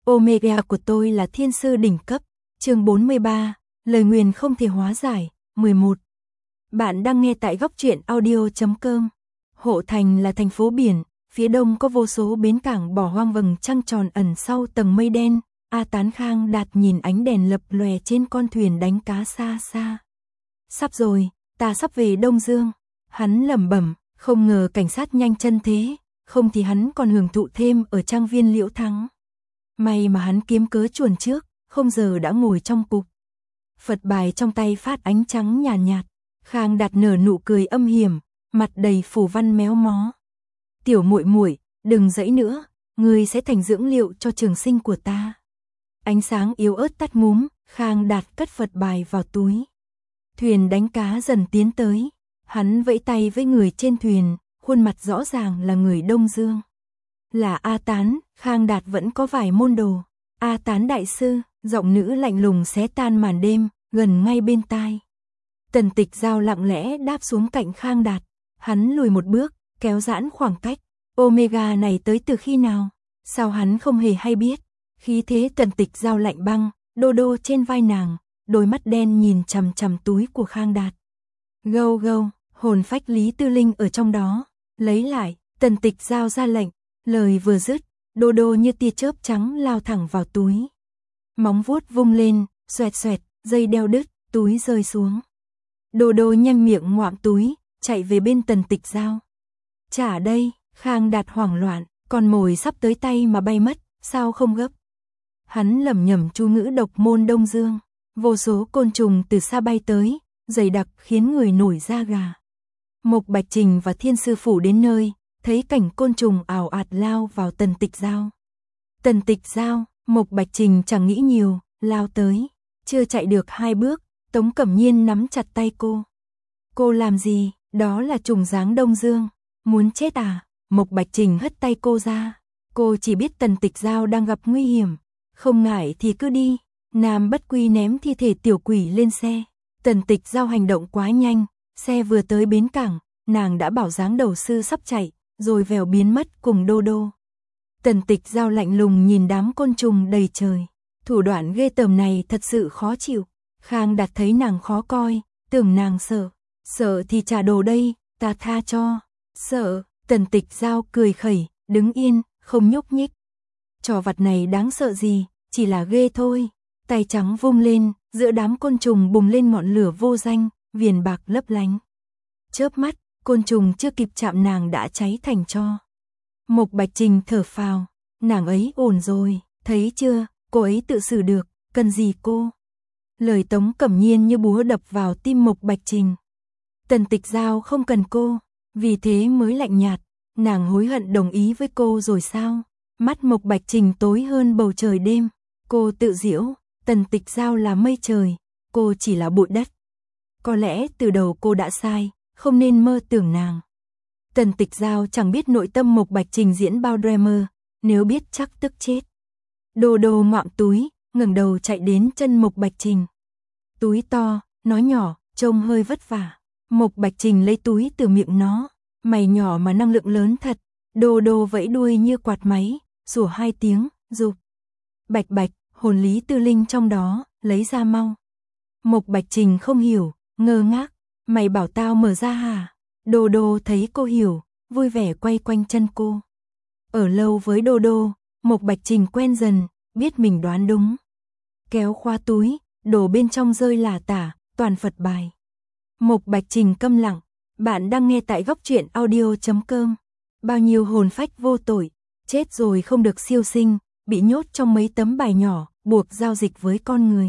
Omega của tôi là thiên sư đỉnh cấp. Chương 43, lời nguyền không thể hóa giải. 11. Bạn đang nghe tại góc truyện audio.com. Hộ Thành là thành phố biển, phía đông có vô số bến cảng bỏ hoang vầng trăng tròn ẩn sau tầng mây đen. A Tán Khang Đạt nhìn ánh đèn lập lòe trên con thuyền đánh cá xa xa. Sắp rồi, ta sắp về Đông Dương. Hắn lẩm bẩm, không ngờ cảnh sát nhanh chân thế, không thì hắn còn hưởng thụ thêm ở trang viên Liễu Thắng. May mà hắn kiếm cớ chuồn trước, không giờ đã ngồi trong cục. Phật bài trong tay phát ánh trắng nhàn nhạt. Khang Đạt nở nụ cười âm hiểm, mặt đầy phù văn méo mó. Tiểu muội muội, đừng dãy nữa, ngươi sẽ thành dưỡng liệu cho trường sinh của ta. Ánh sáng yếu ớt tắt ngúm, Khang Đạt cất Phật bài vào túi. Thuyền đánh cá dần tiến tới, hắn vẫy tay với người trên thuyền, khuôn mặt rõ ràng là người Đông Dương. Là A Tán, Khang Đạt vẫn có vài môn đồ. A Tán đại sư, giọng nữ lạnh lùng xé tan màn đêm, gần ngay bên tai. Tần Tịch Giao lặng lẽ đáp xuống cạnh Khang Đạt, hắn lùi một bước, kéo giãn khoảng cách. Omega này tới từ khi nào? Sao hắn không hề hay biết? Khí thế Tần Tịch Giao lạnh băng, đô đô trên vai nàng, đôi mắt đen nhìn chằm chằm túi của Khang Đạt. Gâu gâu, hồn phách Lý Tư Linh ở trong đó, lấy lại. Tần Tịch Giao ra lệnh, lời vừa dứt, đô đô như tia chớp trắng lao thẳng vào túi. Móng vuốt vung lên, xoẹt xoẹt, dây đeo đứt, túi rơi xuống. Đô đô nhanh miệng ngoạm túi, chạy về bên Tần Tịch Giao. Trả đây, Khang Đạt hoảng loạn, con mồi sắp tới tay mà bay mất, sao không gấp? Hắn lẩm nhẩm chú ngữ độc môn Đông Dương, vô số côn trùng từ xa bay tới, dày đặc khiến người nổi da gà. Mộc Bạch Trình và Thiên Sư Phủ đến nơi, thấy cảnh côn trùng ào ạt lao vào Tần Tịch Giao. Tần Tịch Giao, Mộc Bạch Trình chẳng nghĩ nhiều, lao tới. Chưa chạy được 2 bước, Tống Cẩm Nhiên nắm chặt tay cô. Cô làm gì? Đó là trùng dáng Đông Dương. Muốn chết à? Mộc Bạch Trình hất tay cô ra. Cô chỉ biết Tần Tịch Giao đang gặp nguy hiểm. Không ngại thì cứ đi. Nam Bất Quy ném thi thể tiểu quỷ lên xe. Tần Tịch Giao hành động quá nhanh. Xe vừa tới bến cảng, nàng đã bảo dáng đầu sư sắp chạy, rồi vèo biến mất cùng đô đô. Tần Tịch Giao lạnh lùng nhìn đám côn trùng đầy trời. Thủ đoạn ghê tởm này thật sự khó chịu. Khang Đạt thấy nàng khó coi, tưởng nàng sợ. Sợ thì trả đồ đây, ta tha cho. Sợ, Tần Tịch Giao cười khẩy, đứng yên, không nhúc nhích. Trò vặt này đáng sợ gì, chỉ là ghê thôi. Tay trắng vung lên, giữa đám côn trùng bùng lên ngọn lửa vô danh, viền bạc lấp lánh. Chớp mắt, côn trùng chưa kịp chạm nàng đã cháy thành tro. Mộc Bạch Trình thở phào, nàng ấy ổn rồi, thấy chưa, cô ấy tự xử được, cần gì cô? Lời Tống Cẩm Nhiên như búa đập vào tim Mộc Bạch Trình. Tần Tịch Giao không cần cô, vì thế mới lạnh nhạt, nàng hối hận đồng ý với cô rồi sao? Mắt Mộc Bạch Trình tối hơn bầu trời đêm, cô tự giễu, Tần Tịch Giao là mây trời, cô chỉ là bụi đất. Có lẽ từ đầu cô đã sai, không nên mơ tưởng nàng. Tần Tịch Giao chẳng biết nội tâm Mộc Bạch Trình diễn bao drama, nếu biết chắc tức chết. Đô đô ngoạm túi, ngẩng đầu chạy đến chân Mộc Bạch Trình. Túi to, nó nhỏ, trông hơi vất vả. Mộc Bạch Trình lấy túi từ miệng nó, mày nhỏ mà năng lượng lớn thật. Đô đô vẫy đuôi như quạt máy, sủa 2 tiếng, rụp. Bạch bạch, hồn Lý Tư Linh trong đó, lấy ra mau. Mộc Bạch Trình không hiểu, ngơ ngác, mày bảo tao mở ra hả? Đô đô thấy cô hiểu, vui vẻ quay quanh chân cô. Ở lâu với đô đô, Mộc Bạch Trình quen dần, biết mình đoán đúng. Kéo khóa túi, đồ bên trong rơi lả tả, toàn Phật bài. Mộc Bạch Trình câm lặng, bạn đang nghe tại góc truyện audio.com. Bao nhiêu hồn phách vô tội, chết rồi không được siêu sinh, bị nhốt trong mấy tấm bài nhỏ, buộc giao dịch với con người.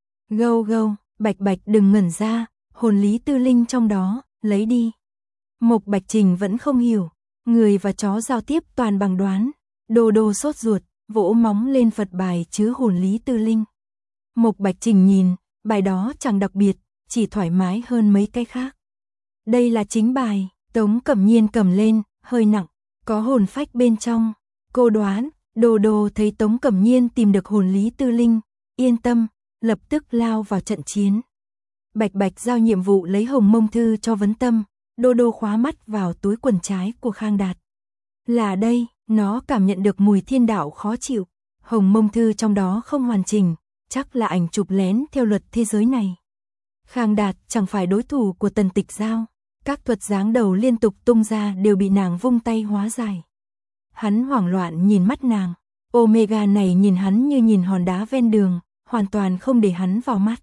Gâu gâu, Bạch Bạch đừng ngẩn ra, hồn Lý Tư Linh trong đó, lấy đi. Mộc Bạch Trình vẫn không hiểu, người và chó giao tiếp toàn bằng đoán. Đô đô sốt ruột, vỗ móng lên Phật bài chứa hồn Lý Tư Linh. Mộc Bạch Trình nhìn, bài đó chẳng đặc biệt, chỉ thoải mái hơn mấy cái khác. Đây là chính bài, Tống Cẩm Nhiên cầm lên, hơi nặng, có hồn phách bên trong. Cô đoán, đô đô thấy Tống Cẩm Nhiên tìm được hồn Lý Tư Linh, yên tâm, lập tức lao vào trận chiến. Bạch Bạch giao nhiệm vụ lấy Hồng Mông Thư cho Vấn Tâm, đô đô khóa mắt vào túi quần trái của Khang Đạt. Là đây, nó cảm nhận được mùi thiên đạo khó chịu. Hồng Mông Thư trong đó không hoàn chỉnh, chắc là ảnh chụp lén theo luật thế giới này. Khang Đạt chẳng phải đối thủ của Tần Tịch Giao, các thuật giáng đầu liên tục tung ra đều bị nàng vung tay hóa giải. Hắn hoảng loạn nhìn mắt nàng, Omega này nhìn hắn như nhìn hòn đá ven đường, hoàn toàn không để hắn vào mắt.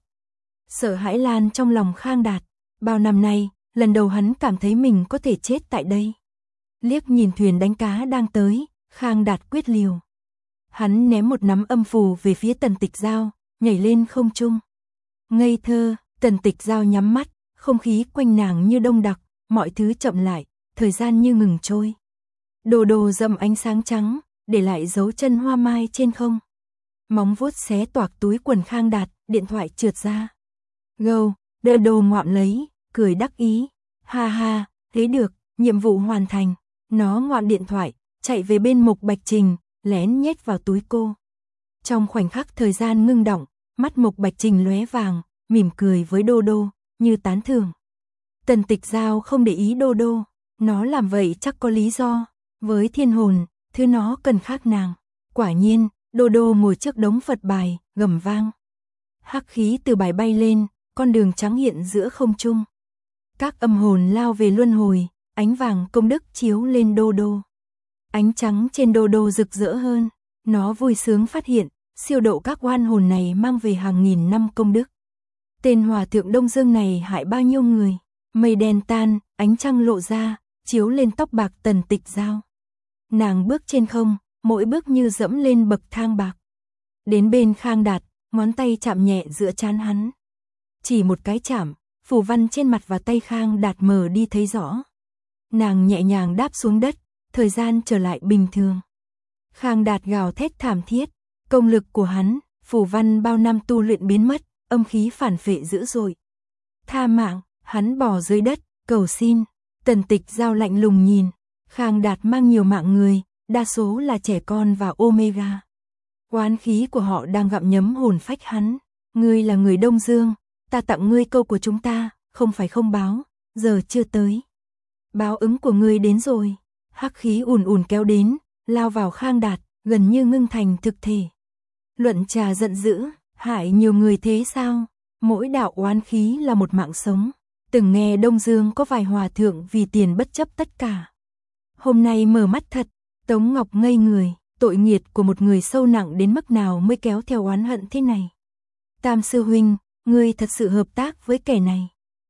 Sợ hãi lan trong lòng Khang Đạt, bao năm nay, lần đầu hắn cảm thấy mình có thể chết tại đây. Liếc nhìn thuyền đánh cá đang tới, Khang Đạt quyết liều. Hắn ném một nắm âm phù về phía Tần Tịch Giao, nhảy lên không trung. Ngây thơ, Tần Tịch Giao nhắm mắt, không khí quanh nàng như đông đặc, mọi thứ chậm lại, thời gian như ngừng trôi. Đồ đồ dậm ánh sáng trắng, để lại dấu chân hoa mai trên không. Móng vuốt xé toạc túi quần Khang Đạt, điện thoại trượt ra. Gâu, đơ đồ ngoạm lấy, cười đắc ý. Ha ha, thế được, nhiệm vụ hoàn thành. Nó ngoạm điện thoại, chạy về bên Mục Bạch Trình, lén nhét vào túi cô. Trong khoảnh khắc thời gian ngưng động, mắt Mục Bạch Trình lóe vàng, mỉm cười với Đô Đô, như tán thưởng. Tần Tịch Giao không để ý Đô Đô, nó làm vậy chắc có lý do. Với thiên hồn, thứ nó cần khác nàng. Quả nhiên, Đô Đô ngồi trước đống Phật bài, gầm vang. Hắc khí từ bài bay lên, con đường trắng hiện giữa không trung. Các âm hồn lao về luân hồi, ánh vàng công đức chiếu lên Đô Đô. Ánh trắng trên Đô Đô rực rỡ hơn, nó vui sướng phát hiện, siêu độ các oan hồn này mang về hàng nghìn năm công đức. Tên hòa thượng Đông Dương này hại bao nhiêu người, mây đen tan, ánh trăng lộ ra, chiếu lên tóc bạc Tần Tịch Giao. Nàng bước trên không, mỗi bước như dẫm lên bậc thang bạc. Đến bên Khang Đạt, ngón tay chạm nhẹ giữa trán hắn. Chỉ một cái chạm, phù văn trên mặt và tay Khang Đạt mờ đi thấy rõ. Nàng nhẹ nhàng đáp xuống đất, thời gian trở lại bình thường. Khang Đạt gào thét thảm thiết, công lực của hắn, phù văn bao năm tu luyện biến mất, âm khí phản phệ dữ dội. Tha mạng, hắn bò dưới đất, cầu xin. Tần Tịch Giao lạnh lùng nhìn, Khang Đạt mang nhiều mạng người, đa số là trẻ con và Omega. Oán khí của họ đang gặm nhấm hồn phách hắn. Ngươi là người Đông Dương, ta tặng ngươi câu của chúng ta, không phải không báo, giờ chưa tới. Báo ứng của ngươi đến rồi. Hắc khí ùn ùn kéo đến, lao vào Khang Đạt, gần như ngưng thành thực thể. Luận Trà giận dữ, hại nhiều người thế sao? Mỗi đạo oán khí là một mạng sống. Từng nghe Đông Dương có vài hòa thượng vì tiền bất chấp tất cả. Hôm nay mở mắt thật, Tống Ngọc ngây người, tội nghiệt của một người sâu nặng đến mức nào mới kéo theo oán hận thế này. Tam sư huynh, ngươi thật sự hợp tác với kẻ này.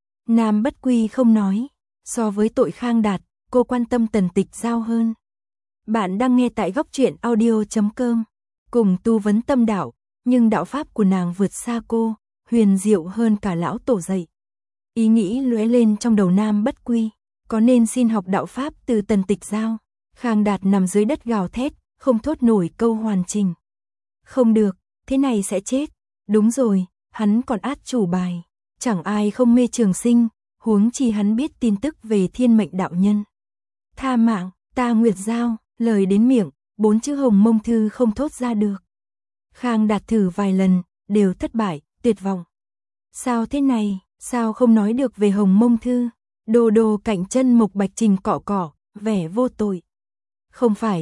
Nam Bất Quy không nói, so với tội Khang Đạt, cô quan tâm Tần Tịch Giao hơn. Bạn đang nghe tại góc truyện audio.com, cùng tu vấn tâm đạo, nhưng đạo pháp của nàng vượt xa cô, huyền diệu hơn cả lão tổ dạy. Ý nghĩ lóe lên trong đầu Nam Bất Quy, có nên xin học đạo pháp từ Tần Tịch Giao? Khang Đạt nằm dưới đất gào thét, không thốt nổi câu hoàn chỉnh. Không được, thế này sẽ chết. Đúng rồi, hắn còn át chủ bài. Chẳng ai không mê trường sinh, huống chi hắn biết tin tức về thiên mệnh đạo nhân. Tha mạng, ta Nguyệt Giao, lời đến miệng, 4 chữ Hồng Mông Thư không thốt ra được. Khang Đạt thử vài lần, đều thất bại, tuyệt vọng. Sao thế này, sao không nói được về Hồng Mông Thư? Đô Đô cạnh chân Mục Bạch Trình cọ cọ, vẻ vô tội. Không phải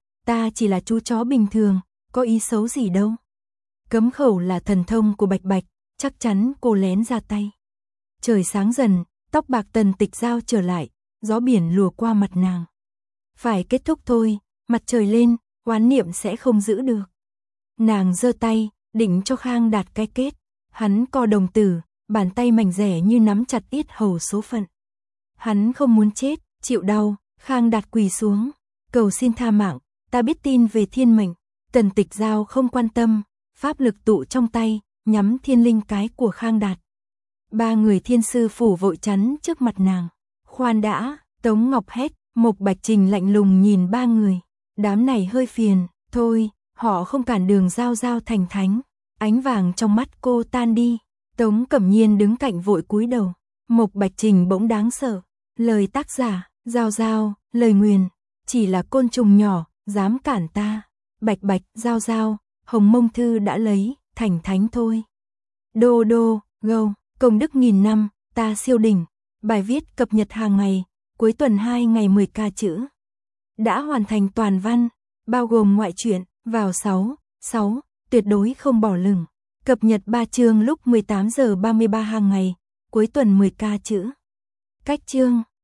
ta chỉ là chú chó bình thường, có ý xấu gì đâu. Cấm khẩu là thần thông của Bạch Bạch, chắc chắn cô lén ra tay. Trời sáng dần, tóc bạc Tần Tịch Giao trở lại, gió biển lùa qua mặt nàng. Phải kết thúc thôi, mặt trời lên, oán niệm sẽ không giữ được. Nàng giơ tay, định cho Khang Đạt cái kết. Hắn co đồng tử, bàn tay mảnh rẻ như nắm chặt yết hầu số phận. Hắn không muốn chết, chịu đau, Khang Đạt quỳ xuống, cầu xin tha mạng, ta biết tin về thiên mệnh. Tần Tịch Giao không quan tâm, pháp lực tụ trong tay, nhắm thiên linh cái của Khang Đạt. 3 người thiên sư phủ vội chắn trước mặt nàng. Khoan đã, Tống Ngọc hét, Mục Bạch Trình lạnh lùng nhìn 3 người. Đám này hơi phiền, thôi, họ không cản đường Giao Giao thành thánh. Ánh vàng trong mắt cô tan đi. Tống Cẩm Nhiên đứng cạnh vội cúi đầu. Mục Bạch Trình bỗng đáng sợ. Lời tác giả, Giao Giao, lời nguyền. Chỉ là côn trùng nhỏ, dám cản ta. Bạch Bạch, Giao Giao, Hồng Mông Thư đã lấy, thành thánh thôi. Đô Đô, Gâu, công đức nghìn năm, ta siêu đỉnh. Bài viết cập nhật hàng ngày, cuối tuần 2 ngày 10k chữ. Đã hoàn thành toàn văn, bao gồm ngoại truyện, vào 6, 6. Tuyệt đối không bỏ lửng. Cập nhật 3 chương lúc 18 giờ 33 hàng ngày, cuối tuần 10k chữ. Cách chương